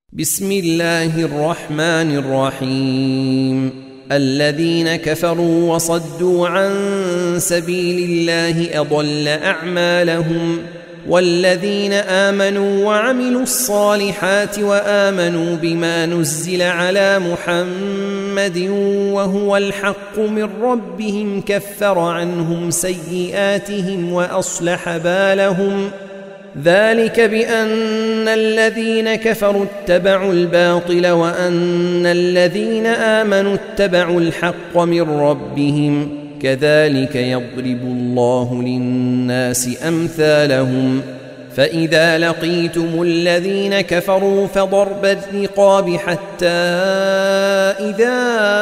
بسم الله الرحمن الرحيم. الذين كفروا وصدوا عن سبيل الله أضل أعمالهم، والذين آمنوا وعملوا الصالحات وآمنوا بما نزل على محمد وهو الحق من ربهم كفر عنهم سيئاتهم وأصلح بالهم. ذلك بأن الذين كفروا اتبعوا الباطل وأن الذين آمنوا اتبعوا الحق من ربهم، كذلك يضرب الله للناس أمثالهم. فإذا لقيتم الذين كفروا فضرب الرقاب حتى إذا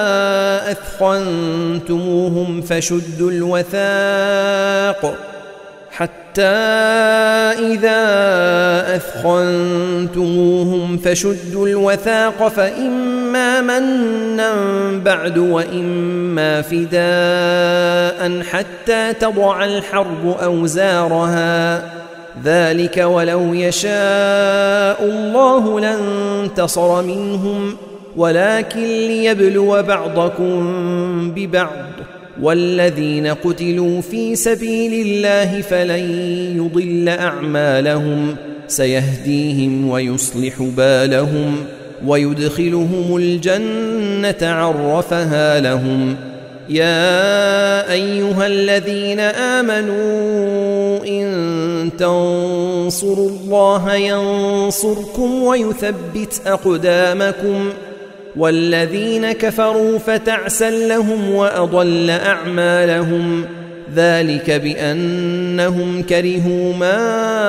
أثخنتموهم فشدوا الوثاق فإما منا بعد وإما فداء حتى تضع الحرب أوزارها. ذلك ولو يشاء الله لانتصر منهم، ولكن ليبلو بعضكم ببعض. والذين قتلوا في سبيل الله فلن يضل أعمالهم، سيهديهم ويصلح بالهم ويدخلهم الجنة عرفها لهم. يا أيها الذين آمنوا إن تنصروا الله ينصركم ويثبت أقدامكم. والذين كفروا فتعسا لهم وأضل أعمالهم. ذلك بأنهم كرهوا ما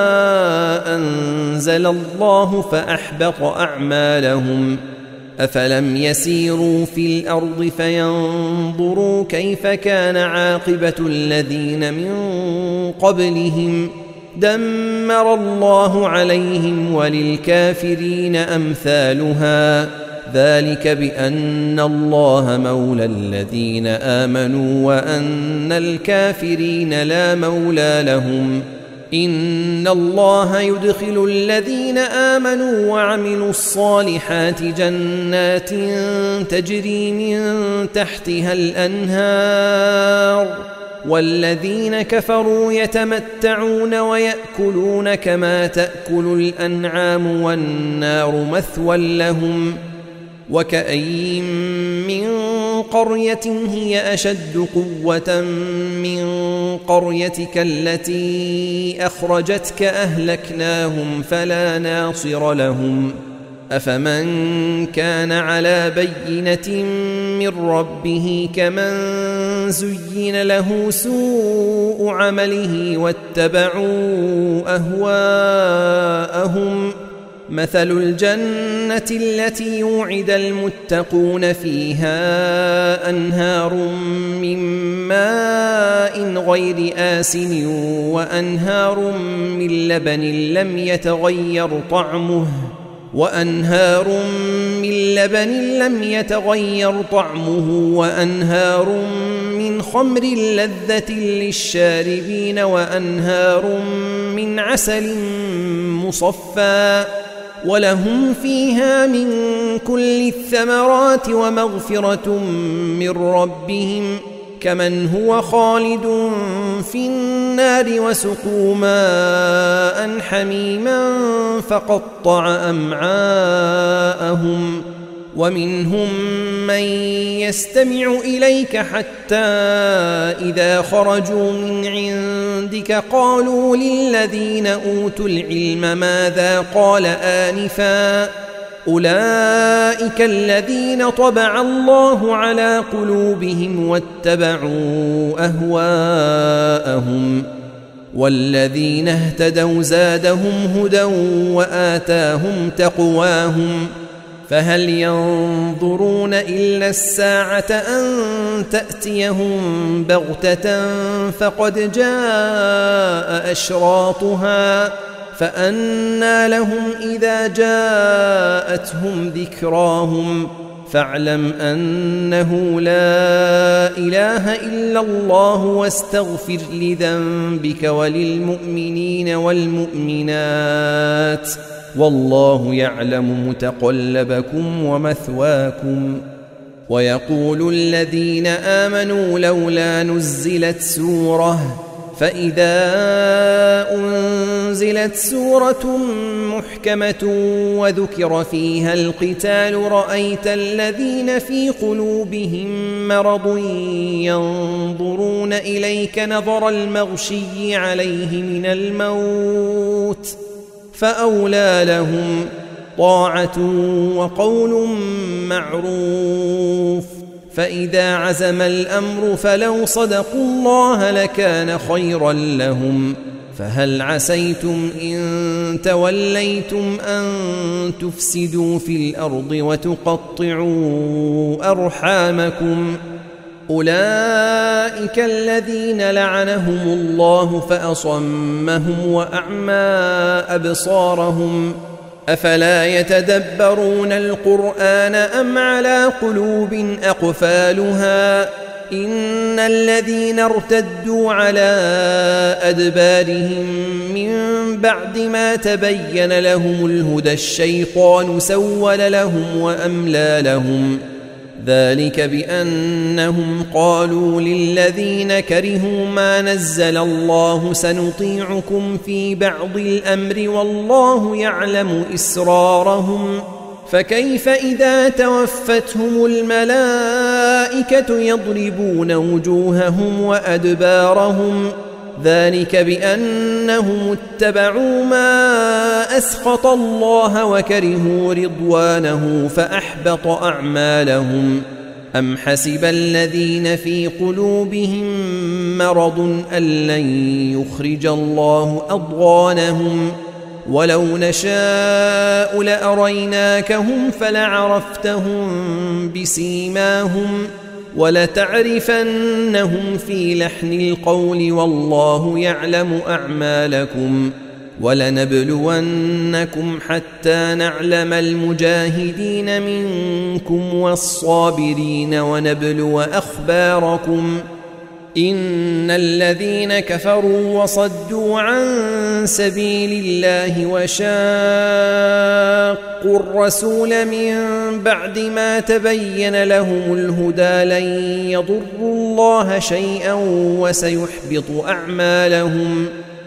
أنزل الله فأحبط أعمالهم. أفلم يسيروا في الأرض فينظروا كيف كان عاقبة الذين من قبلهم؟ دمر الله عليهم وللكافرين أمثالها. ذلك بأن الله مولى الذين آمنوا وأن الكافرين لا مولى لهم. إن الله يدخل الذين آمنوا وعملوا الصالحات جنات تجري من تحتها الأنهار، والذين كفروا يتمتعون ويأكلون كما تأكل الأنعام والنار مثوى لهم. وكأين من قرية هي أشد قوة من قريتك التي أخرجتك أهلكناهم فلا ناصر لهم. أفمن كان على بينة من ربه كمن زين له سوء عمله واتبعوا أهواءهم. مثل الجنة التي يوعد المتقون فيها أنهار من ماء غير آسن وأنهار من لبن لم يتغير طعمه وأنهار من خمر لذة للشاربين وأنهار من عسل مصفى، ولهم فيها من كل الثمرات ومغفرة من ربهم، كمن هو خالد في النار وسقوا ماء حميما فقطع أمعاءهم. ومنهم من يستمع إليك حتى إذا خرجوا من عندك قالوا للذين أوتوا العلم ماذا قال آنفا؟ أولئك الذين طبع الله على قلوبهم واتبعوا أهواءهم. والذين اهتدوا زادهم هدى وآتاهم تقواهم. فهل ينظرون إلا الساعة أن تأتيهم بغتة فقد جاء أشراطها؟ فأنى لهم إذا جاءتهم ذكراهم. فاعلم أنه لا إله إلا الله واستغفر لذنبك وللمؤمنين والمؤمنات والله يعلم متقلبكم ومثواكم. ويقول الذين آمنوا لولا نزلت سورة، فإذا أنزلت سورة محكمة وذكر فيها القتال رأيت الذين في قلوبهم مرض ينظرون إليك نظر المغشي عليه من الموت، فأولى لهم طاعة وقول معروف. فإذا عزم الأمر فلو صدقوا الله لكان خيرا لهم. فهل عسيتم إن توليتم أن تفسدوا في الأرض وتقطعوا أرحامكم؟ أولئك الذين لعنهم الله فأصمهم وأعمى أبصارهم. أفلا يتدبرون القرآن أم على قلوب أقفالها؟ إن الذين ارتدوا على أدبارهم من بعد ما تبين لهم الهدى الشيطان سول لهم وأملى لهم. ذلك بأنهم قالوا للذين كرهوا ما نزل الله سنطيعكم في بعض الأمر والله يعلم إسرارهم. فكيف إذا توفتهم الملائكة يضربون وجوههم وأدبارهم؟ ذلك بأنهم اتبعوا ما أسخط الله وكرهوا رضوانه فأحبط أعمالهم. أم حسب الذين في قلوبهم مرض أن لن يخرج الله أضغانهم؟ ولو نشاء لأريناكهم فلعرفتهم بسيماهم ولتعرفنهم في لحن القول والله يعلم أعمالكم. ولنبلونكم حتى نعلم المجاهدين منكم والصابرين ونبلو أخباركم. إن الذين كفروا وصدوا عن سبيل الله وشاقوا الرسول من بعد ما تبين لهم الهدى لن يضروا الله شيئا وسيحبط أعمالهم.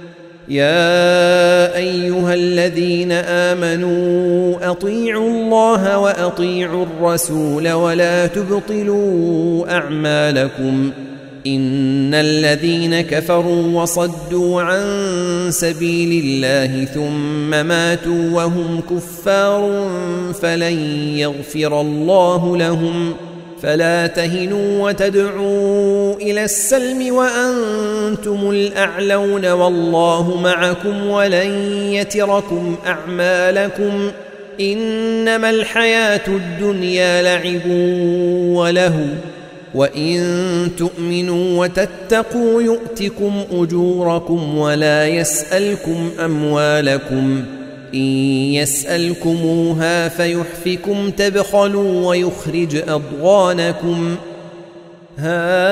يا أيها الذين آمنوا أطيعوا الله وأطيعوا الرسول ولا تبطلوا أعمالكم. إن الذين كفروا وصدوا عن سبيل الله ثم ماتوا وهم كفار فلن يغفر الله لهم. فلا تهنوا وتدعوا إلى السلم وأنتم الأعلون والله معكم ولن يتركم أعمالكم. إنما الحياة الدنيا لعب وله وإن تؤمنوا وتتقوا يؤتكم أجوركم ولا يسألكم أموالكم. إن يسألكموها فيحفكم تبخلوا ويخرج أضغانكم. ها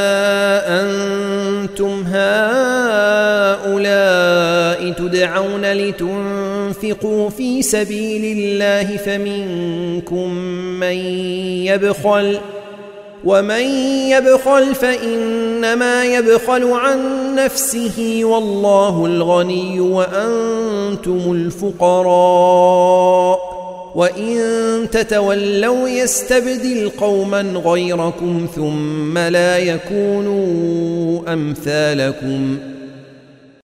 أنتم هؤلاء تدعون لتنفقوا في سبيل الله فمنكم من يبخل ومن يبخل فإنما يبخل عن نفسه والله الغني وأنتم الفقراء. وإن تتولوا يستبدل قوما غيركم ثم لا يكونوا أمثالكم.